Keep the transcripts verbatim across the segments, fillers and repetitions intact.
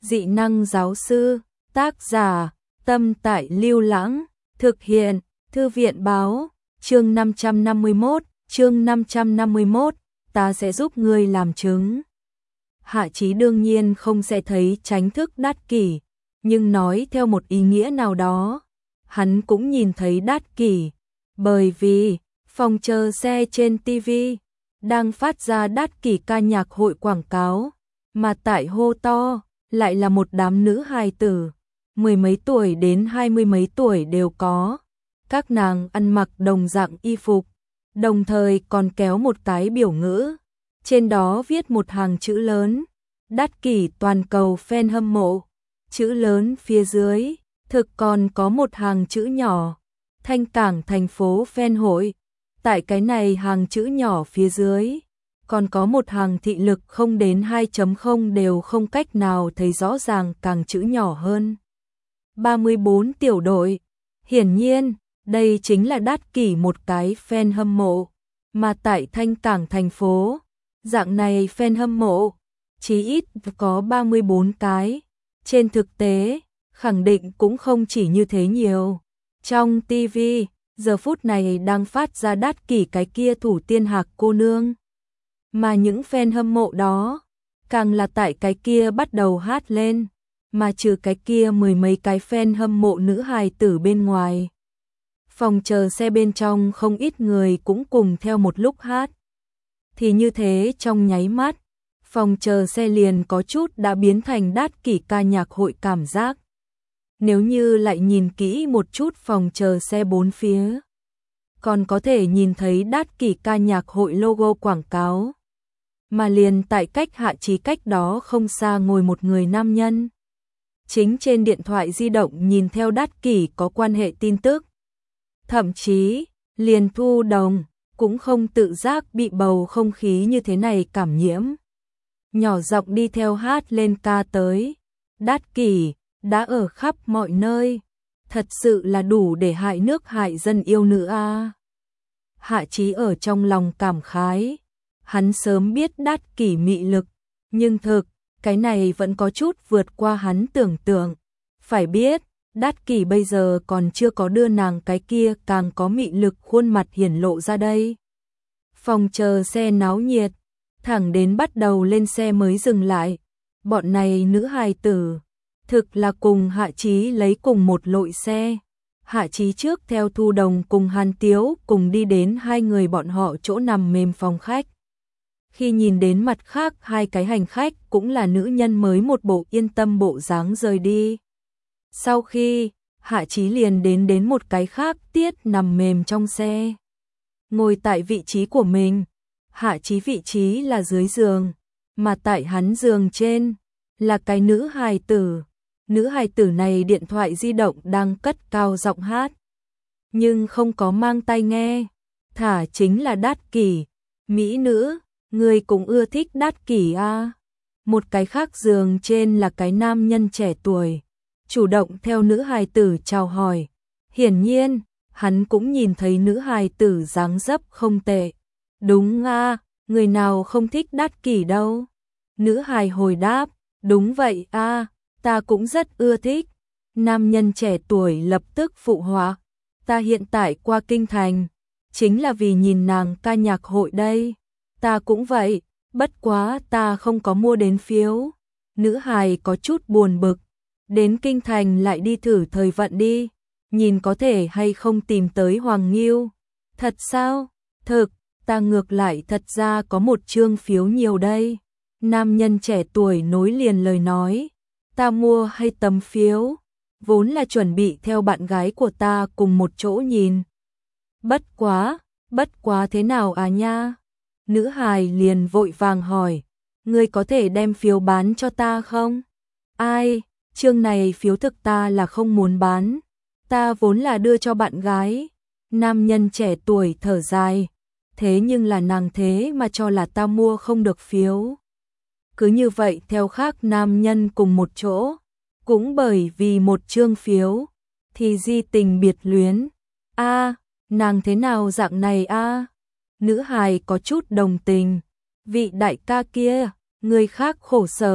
Dị năng giáo sư, tác giả, Tâm Tại Lưu Lãng, thực hiện, Thư viện báo, chương năm trăm năm mươi mốt, chương năm trăm năm mươi mốt, ta sẽ giúp ngươi làm chứng. Hạ Chí đương nhiên không sẽ thấy tránh thức Đát Kỷ, nhưng nói theo một ý nghĩa nào đó, hắn cũng nhìn thấy Đát Kỷ, bởi vì phòng chờ xe trên ti vi đang phát ra Đát Kỷ ca nhạc hội quảng cáo, mà tại hô to lại là một đám nữ hài tử, mười mấy tuổi đến hai mươi mấy tuổi đều có. Các nàng ăn mặc đồng dạng y phục, đồng thời còn kéo một cái biểu ngữ, trên đó viết một hàng chữ lớn, Đát Kỷ toàn cầu fan hâm mộ. Chữ lớn phía dưới, thực còn có một hàng chữ nhỏ, Thanh Cảng thành phố fan hội. Tại cái này hàng chữ nhỏ phía dưới, còn có một hàng thị lực không đến hai chấm không đều không cách nào thấy rõ ràng càng chữ nhỏ hơn. ba mươi bốn tiểu đội, hiển nhiên, đây chính là Đát Kỷ một cái fan hâm mộ, mà tại Thanh Cảng thành phố, dạng này fan hâm mộ, chí ít có ba mươi bốn cái. Trên thực tế, khẳng định cũng không chỉ như thế nhiều. Trong ti vi, giờ phút này đang phát ra Đát Kỷ cái kia thủ tiên hạc cô nương. Mà những fan hâm mộ đó, càng là tại cái kia bắt đầu hát lên, mà trừ cái kia mười mấy cái fan hâm mộ nữ hài tử bên ngoài. Phòng chờ xe bên trong không ít người cũng cùng theo một lúc hát. Thì như thế trong nháy mắt, phòng chờ xe liền có chút đã biến thành Đát Kỷ ca nhạc hội cảm giác. Nếu như lại nhìn kỹ một chút phòng chờ xe bốn phía, còn có thể nhìn thấy Đát Kỷ ca nhạc hội logo quảng cáo. Mà liền tại cách Hạ Chí cách đó không xa ngồi một người nam nhân. Chính trên điện thoại di động nhìn theo Đát Kỷ có quan hệ tin tức. Thậm chí, liền Thu Đồng cũng không tự giác bị bầu không khí như thế này cảm nhiễm. Nhỏ giọng đi theo hát lên ca tới. Đát Kỷ đã ở khắp mọi nơi, thật sự là đủ để hại nước hại dân yêu nữ a. Hạ Chí ở trong lòng cảm khái, hắn sớm biết Đát Kỷ mị lực, nhưng thực, cái này vẫn có chút vượt qua hắn tưởng tượng. Phải biết, Đát Kỷ bây giờ còn chưa có đưa nàng cái kia càng có mị lực khuôn mặt hiển lộ ra đây. Phòng chờ xe náo nhiệt, thẳng đến bắt đầu lên xe mới dừng lại. Bọn này nữ hài tử, thực là cùng Hạ Chí lấy cùng một lội xe. Hạ Chí trước theo Thu Đồng cùng Hàn Tiếu cùng đi đến hai người bọn họ chỗ nằm mềm phòng khách. Khi nhìn đến mặt khác hai cái hành khách cũng là nữ nhân mới một bộ yên tâm bộ dáng rời đi. Sau khi, Hạ Chí liền đến đến một cái khác tiết nằm mềm trong xe. Ngồi tại vị trí của mình, Hạ Chí vị trí là dưới giường, mà tại hắn giường trên, là cái nữ hài tử. Nữ hài tử này điện thoại di động đang cất cao giọng hát, nhưng không có mang tai nghe, thả chính là Đát Kỷ. Mỹ nữ, người cũng ưa thích Đát Kỷ a. Một cái khác giường trên là cái nam nhân trẻ tuổi, chủ động theo nữ hài tử chào hỏi. Hiển nhiên, hắn cũng nhìn thấy nữ hài tử dáng dấp không tệ. Đúng a, người nào không thích Đát Kỷ đâu. Nữ hài hồi đáp, đúng vậy a, ta cũng rất ưa thích. Nam nhân trẻ tuổi lập tức phụ họa, ta hiện tại qua kinh thành, chính là vì nhìn nàng ca nhạc hội đây. Ta cũng vậy, bất quá ta không có mua đến phiếu. Nữ hài có chút buồn bực, đến kinh thành lại đi thử thời vận đi, nhìn có thể hay không tìm tới Hoàng Nghiêu. Thật sao? Thực, ta ngược lại thật ra có một chương phiếu nhiều đây. Nam nhân trẻ tuổi nối liền lời nói, ta mua hay tấm phiếu, vốn là chuẩn bị theo bạn gái của ta cùng một chỗ nhìn. Bất quá, bất quá thế nào à nha? Nữ hài liền vội vàng hỏi, ngươi có thể đem phiếu bán cho ta không? Ai, chương này phiếu thực ta là không muốn bán, ta vốn là đưa cho bạn gái. Nam nhân trẻ tuổi thở dài, thế nhưng là nàng thế mà cho là ta mua không được phiếu. Cứ như vậy theo khác nam nhân cùng một chỗ, cũng bởi vì một chương phiếu, thì di tình biệt luyến. A, nàng thế nào dạng này a? Nữ hài có chút đồng tình, vị đại ca kia, người khác khổ sở,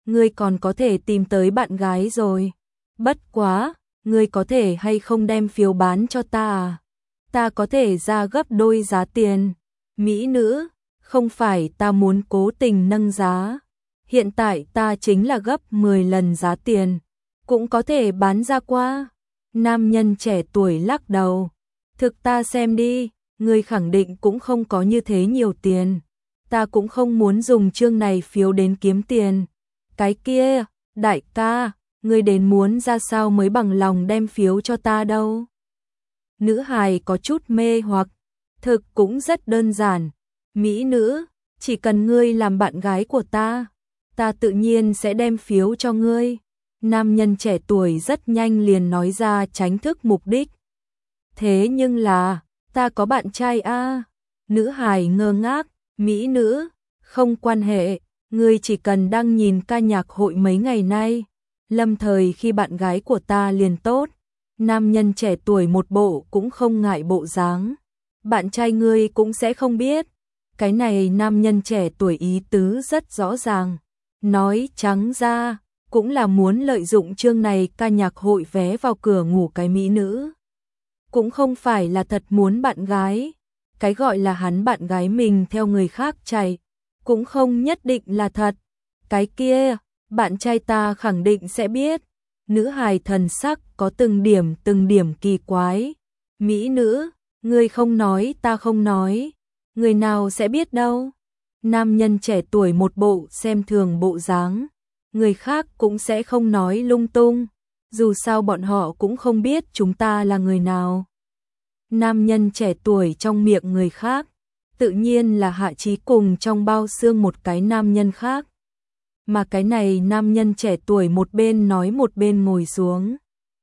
ngươi còn có thể tìm tới bạn gái rồi. Bất quá, ngươi có thể hay không đem phiếu bán cho ta à? Ta có thể ra gấp đôi giá tiền. Mỹ nữ, không phải ta muốn cố tình nâng giá. Hiện tại ta chính là gấp mười lần giá tiền, cũng có thể bán ra qua. Nam nhân trẻ tuổi lắc đầu. Thực ta xem đi, ngươi khẳng định cũng không có như thế nhiều tiền. Ta cũng không muốn dùng chương này phiếu đến kiếm tiền. Cái kia, đại ca, ngươi đến muốn ra sao mới bằng lòng đem phiếu cho ta đâu. Nữ hài có chút mê hoặc, thực cũng rất đơn giản. Mỹ nữ, chỉ cần ngươi làm bạn gái của ta, ta tự nhiên sẽ đem phiếu cho ngươi. Nam nhân trẻ tuổi rất nhanh liền nói ra tránh thức mục đích. Thế nhưng là, ta có bạn trai a. Nữ hài ngơ ngác, Mỹ nữ, không quan hệ, ngươi chỉ cần đang nhìn ca nhạc hội mấy ngày nay, lâm thời khi bạn gái của ta liền tốt. Nam nhân trẻ tuổi một bộ cũng không ngại bộ dáng. Bạn trai ngươi cũng sẽ không biết. Cái này nam nhân trẻ tuổi ý tứ rất rõ ràng. Nói trắng ra, cũng là muốn lợi dụng chương này ca nhạc hội vé vào cửa ngủ cái mỹ nữ. Cũng không phải là thật muốn bạn gái. Cái gọi là hắn bạn gái mình theo người khác chạy, cũng không nhất định là thật. Cái kia, bạn trai ta khẳng định sẽ biết. Nữ hài thần sắc có từng điểm từng điểm kỳ quái. Mỹ nữ, ngươi không nói ta không nói. Người nào sẽ biết đâu. Nam nhân trẻ tuổi một bộ xem thường bộ dáng. Người khác cũng sẽ không nói lung tung. Dù sao bọn họ cũng không biết chúng ta là người nào. Nam nhân trẻ tuổi trong miệng người khác, tự nhiên là Hạ Chí cùng trong bao xương một cái nam nhân khác. Mà cái này nam nhân trẻ tuổi một bên nói một bên ngồi xuống,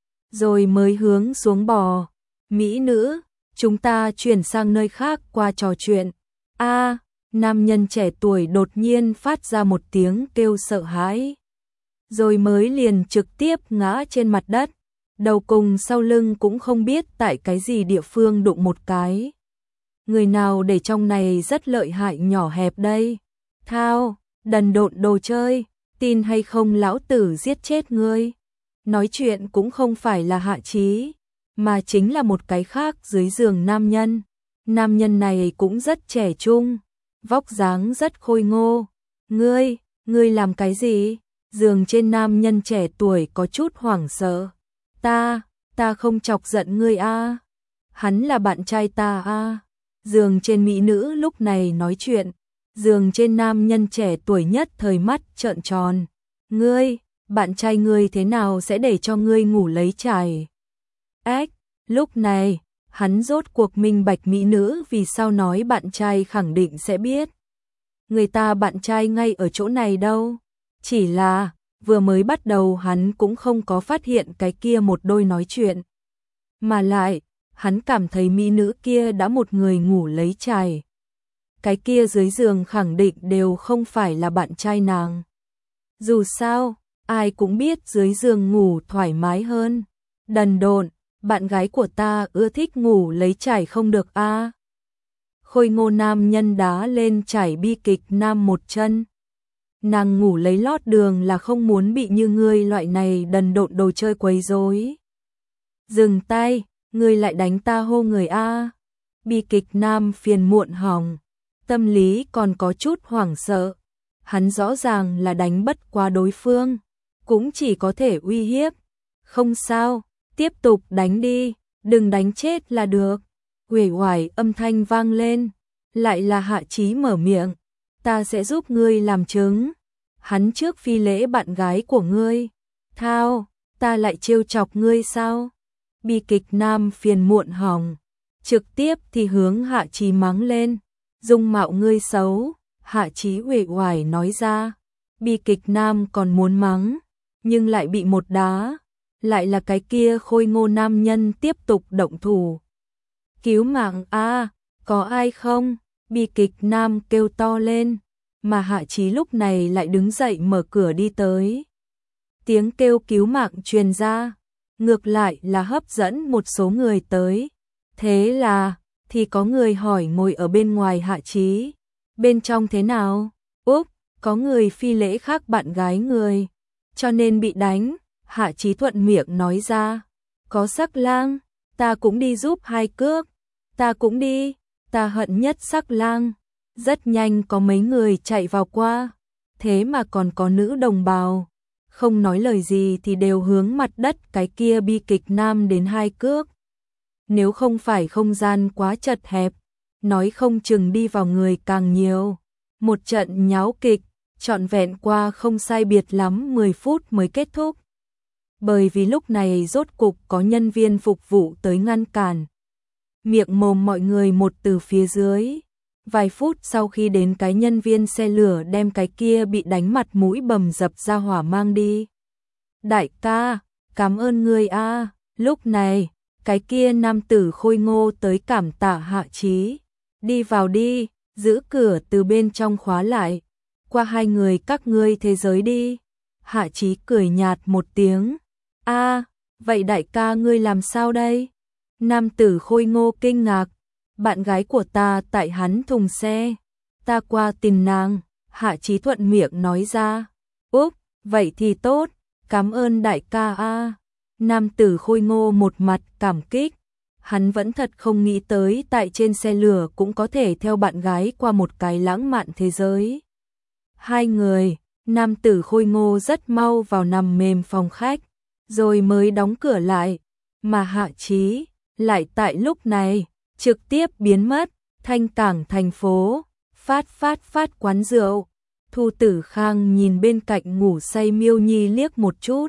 rồi mới hướng xuống bò. Mỹ nữ, chúng ta chuyển sang nơi khác qua trò chuyện. A, nam nhân trẻ tuổi đột nhiên phát ra một tiếng kêu sợ hãi, rồi mới liền trực tiếp ngã trên mặt đất. Đầu cùng sau lưng cũng không biết tại cái gì địa phương đụng một cái. Người nào để trong này rất lợi hại nhỏ hẹp đây? Thao, đần độn đồ chơi, tin hay không lão tử giết chết ngươi. Nói chuyện cũng không phải là Hạ Chí, mà chính là một cái khác dưới giường nam nhân. Nam nhân này cũng rất trẻ trung, vóc dáng rất khôi ngô. Ngươi, ngươi làm cái gì? Giường trên nam nhân trẻ tuổi có chút hoảng sợ. Ta, ta không chọc giận ngươi a. Hắn là bạn trai ta a. Giường trên mỹ nữ lúc này nói chuyện, giường trên nam nhân trẻ tuổi nhất thời mắt trợn tròn. Ngươi, bạn trai ngươi thế nào sẽ để cho ngươi ngủ lấy chải? Ếch, lúc này, hắn rốt cuộc minh bạch mỹ nữ vì sao nói bạn trai khẳng định sẽ biết. Người ta bạn trai ngay ở chỗ này đâu. Chỉ là, vừa mới bắt đầu hắn cũng không có phát hiện cái kia một đôi nói chuyện. Mà lại, hắn cảm thấy mỹ nữ kia đã một người ngủ lấy chải. Cái kia dưới giường khẳng định đều không phải là bạn trai nàng. Dù sao, ai cũng biết dưới giường ngủ thoải mái hơn. Đần độn, bạn gái của ta ưa thích ngủ lấy chải không được a. À. Khôi ngô nam nhân đá lên chải bi kịch nam một chân. Nàng ngủ lấy lót đường là không muốn bị như ngươi loại này đần độn đồ chơi quấy rối. Dừng tay, ngươi lại đánh ta hô người a. Bi kịch nam phiền muộn hỏng, tâm lý còn có chút hoảng sợ. Hắn rõ ràng là đánh bất qua đối phương, cũng chỉ có thể uy hiếp. Không sao, tiếp tục đánh đi, đừng đánh chết là được. Uể oải âm thanh vang lên, lại là Hạ Chí mở miệng. Ta sẽ giúp ngươi làm chứng. Hắn trước phi lễ bạn gái của ngươi. Thao, ta lại trêu chọc ngươi sao? Bi kịch nam phiền muộn hỏng, trực tiếp thì hướng Hạ Chí mắng lên. Dung mạo ngươi xấu, Hạ Chí uể oải nói ra. Bi kịch nam còn muốn mắng, nhưng lại bị một đá. Lại là cái kia khôi ngô nam nhân tiếp tục động thủ. Cứu mạng a, có ai không? Bi kịch nam kêu to lên, mà Hạ Chí lúc này lại đứng dậy mở cửa đi tới. Tiếng kêu cứu mạng truyền ra, ngược lại là hấp dẫn một số người tới. Thế là, thì có người hỏi ngồi ở bên ngoài Hạ Chí, bên trong thế nào? Úp, có người phi lễ khác bạn gái người, cho nên bị đánh. Hạ Chí thuận miệng nói ra. Có Sắc Lang, ta cũng đi giúp hai cước. Ta cũng đi, ta hận nhất Sắc Lang. Rất nhanh có mấy người chạy vào qua, thế mà còn có nữ đồng bào. Không nói lời gì thì đều hướng mặt đất cái kia bi kịch nam đến hai cước. Nếu không phải không gian quá chật hẹp, nói không chừng đi vào người càng nhiều. Một trận nháo kịch, trọn vẹn qua không sai biệt lắm mười phút mới kết thúc. Bởi vì lúc này rốt cục có nhân viên phục vụ tới ngăn cản. Miệng mồm mọi người một từ phía dưới. Vài phút sau khi đến, cái nhân viên xe lửa đem cái kia bị đánh mặt mũi bầm dập ra hỏa mang đi. Đại ca, cảm ơn ngươi a. Lúc này, cái kia nam tử khôi ngô tới cảm tạ Hạ Chí. Đi vào đi, giữ cửa từ bên trong khóa lại. Qua hai người các ngươi thế giới đi. Hạ Chí cười nhạt một tiếng. A, vậy đại ca ngươi làm sao đây? Nam tử khôi ngô kinh ngạc. Bạn gái của ta tại hắn thùng xe. Ta qua tìm nàng. Hạ Chí thuận miệng nói ra. Úp, vậy thì tốt. Cảm ơn đại ca a. Nam tử khôi ngô một mặt cảm kích. Hắn vẫn thật không nghĩ tới tại trên xe lửa cũng có thể theo bạn gái qua một cái lãng mạn thế giới. Hai người, nam tử khôi ngô rất mau vào nằm mềm phòng khách, rồi mới đóng cửa lại, mà Hạ Chí lại tại lúc này trực tiếp biến mất. Thanh Cảng thành phố, phát phát phát quán rượu. Thu Tử Khang nhìn bên cạnh ngủ say Miêu Nhi liếc một chút,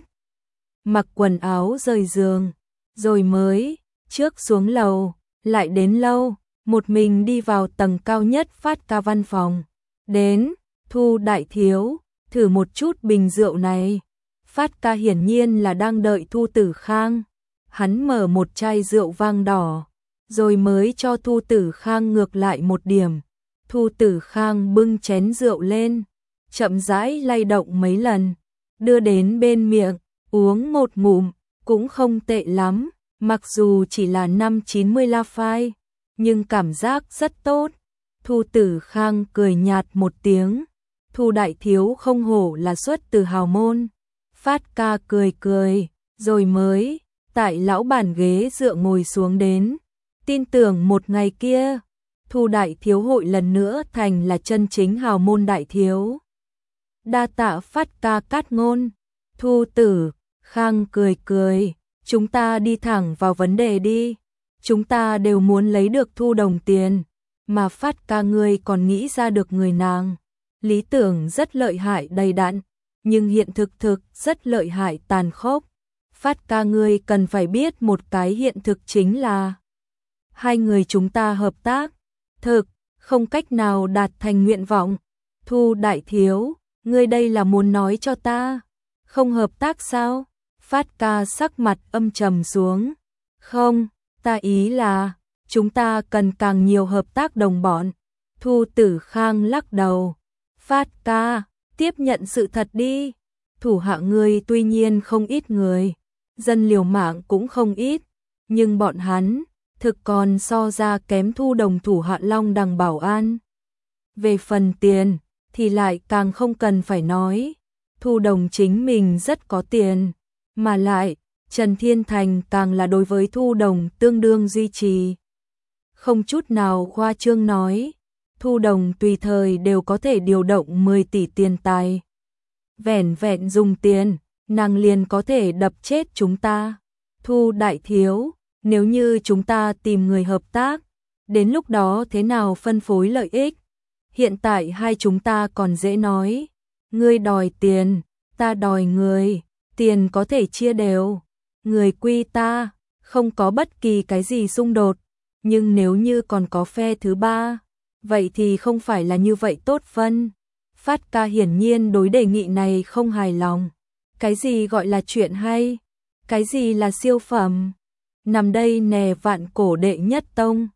mặc quần áo rời giường, rồi mới trước xuống lầu, lại đến lâu, một mình đi vào tầng cao nhất Phát ca văn phòng. Đến, Thu đại thiếu, thử một chút bình rượu này. Phát ca hiển nhiên là đang đợi Thu Tử Khang. Hắn mở một chai rượu vang đỏ, rồi mới cho Thu Tử Khang ngược lại một điểm. Thu Tử Khang bưng chén rượu lên, chậm rãi lay động mấy lần, đưa đến bên miệng, uống một ngụm, cũng không tệ lắm, mặc dù chỉ là năm chín mươi la phai, nhưng cảm giác rất tốt. Thu Tử Khang cười nhạt một tiếng. Thu đại thiếu không hổ là xuất từ hào môn. Phát ca cười cười, rồi mới tại lão bàn ghế dựa ngồi xuống đến. Tin tưởng một ngày kia, Thu đại thiếu hội lần nữa thành là chân chính hào môn đại thiếu. Đa tạ Phát ca cát ngôn. Thu Tử Khang cười cười, chúng ta đi thẳng vào vấn đề đi. Chúng ta đều muốn lấy được Thu đồng tiền, mà Phát ca ngươi còn nghĩ ra được người nàng. Lý tưởng rất lợi hại đầy đặn, nhưng hiện thực thực rất lợi hại tàn khốc. Phát ca ngươi cần phải biết một cái hiện thực chính là hai người chúng ta hợp tác, thực không cách nào đạt thành nguyện vọng. Thu đại thiếu, ngươi đây là muốn nói cho ta không hợp tác sao? Phát ca sắc mặt âm trầm xuống. Không, ta ý là chúng ta cần càng nhiều hợp tác đồng bọn. Thu Tử Khang lắc đầu. Phát ca, tiếp nhận sự thật đi. Thủ hạ ngươi tuy nhiên không ít người, dân liều mạng cũng không ít, nhưng bọn hắn thực còn so ra kém Thu đồng thủ hạ Long Đằng Bảo An. Về phần tiền thì lại càng không cần phải nói. Thu đồng chính mình rất có tiền, mà lại Trần Thiên Thành càng là đối với Thu đồng tương đương duy trì. Không chút nào khoa trương nói, Thu đồng tùy thời đều có thể điều động mười tỷ tiền tài. Vẻn vẹn dùng tiền, nàng liền có thể đập chết chúng ta. Thu đại thiếu, nếu như chúng ta tìm người hợp tác, đến lúc đó thế nào phân phối lợi ích? Hiện tại hai chúng ta còn dễ nói. Ngươi đòi tiền, ta đòi người, tiền có thể chia đều. Người quy ta, không có bất kỳ cái gì xung đột. Nhưng nếu như còn có phe thứ ba, vậy thì không phải là như vậy tốt phân. Phát ca hiển nhiên đối đề nghị này không hài lòng. Cái gì gọi là chuyện hay? Cái gì là siêu phẩm? Nằm đây nè vạn cổ đệ nhất tông,